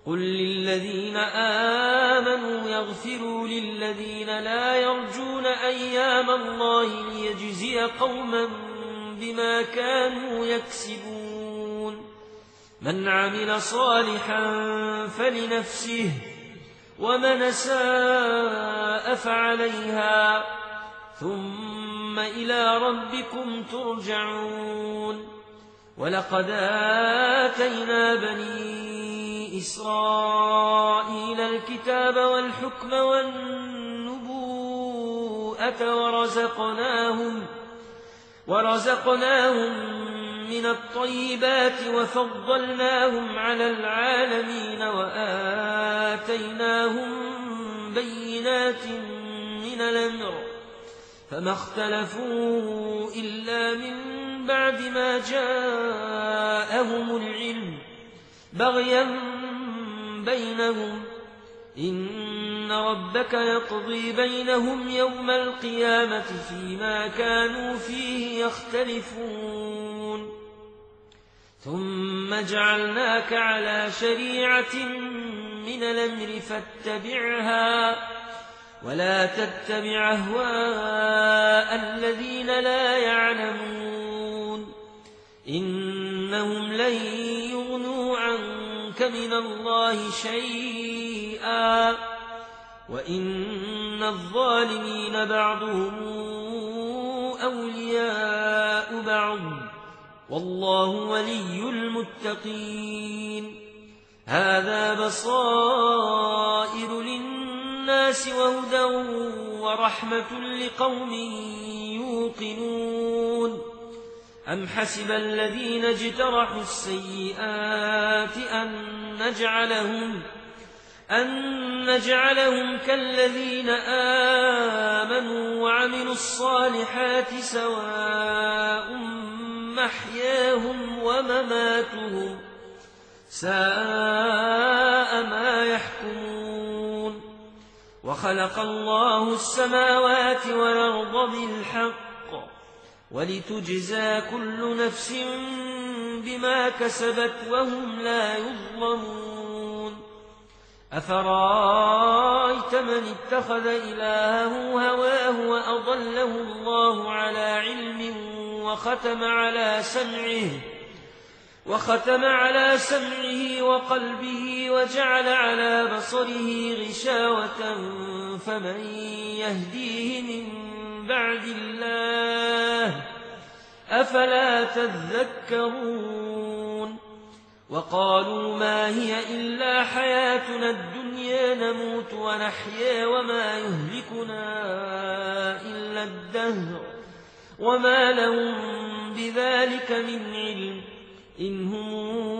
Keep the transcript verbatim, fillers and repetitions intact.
قل للذين آمنوا يغفروا للذين لا يرجون أيام الله ليجزي قوما بما كانوا يكسبون من عمل صالحا فلنفسه ومن أساء فعليها ثم إلى ربكم ترجعون ولقد آتينا بني إسرائيل الكتاب والحكم والنبوءة ورزقناهم, ورزقناهم من الطيبات وفضلناهم على العالمين وآتيناهم بينات من الأمر فما اختلفوا إلا من بعد ما جاءهم العلم بغيا بينهم إن ربك يقضي بينهم يوم القيامة فيما كانوا فيه يختلفون ثم جعلناك على شريعة من الأمر فاتبعها ولا تتبع أهواء الذين لا يعلمون إنهم لن يغنوا عنك من الله شيئا وإن الظالمين بعضهم أولياء بعض والله ولي المتقين هذا بصائر للناس وهدى ورحمة لقوم يوقنون أم حسب الذين اجترحوا السيئات أن نجعلهم أن نجعلهم كالذين آمنوا وعملوا الصالحات سواء محياهم ومماتهم ساء ما يحكمون وخلق الله السماوات والأرض بالحق ولتجزى كل نفس بما كسبت وهم لا يظلمون أفرأيت من اتخذ إلهه هواه وأضله الله على علم وختم على سمعه وختم على سمعه وقلبه وجعل على بصره غشاوة فمن يهديه من بعد الله أفلا تذكرون وقالوا ما هي إلا حياتنا الدنيا نموت ونحيا وما يهلكنا إلا الدهر وما لهم بذلك من علم إن هم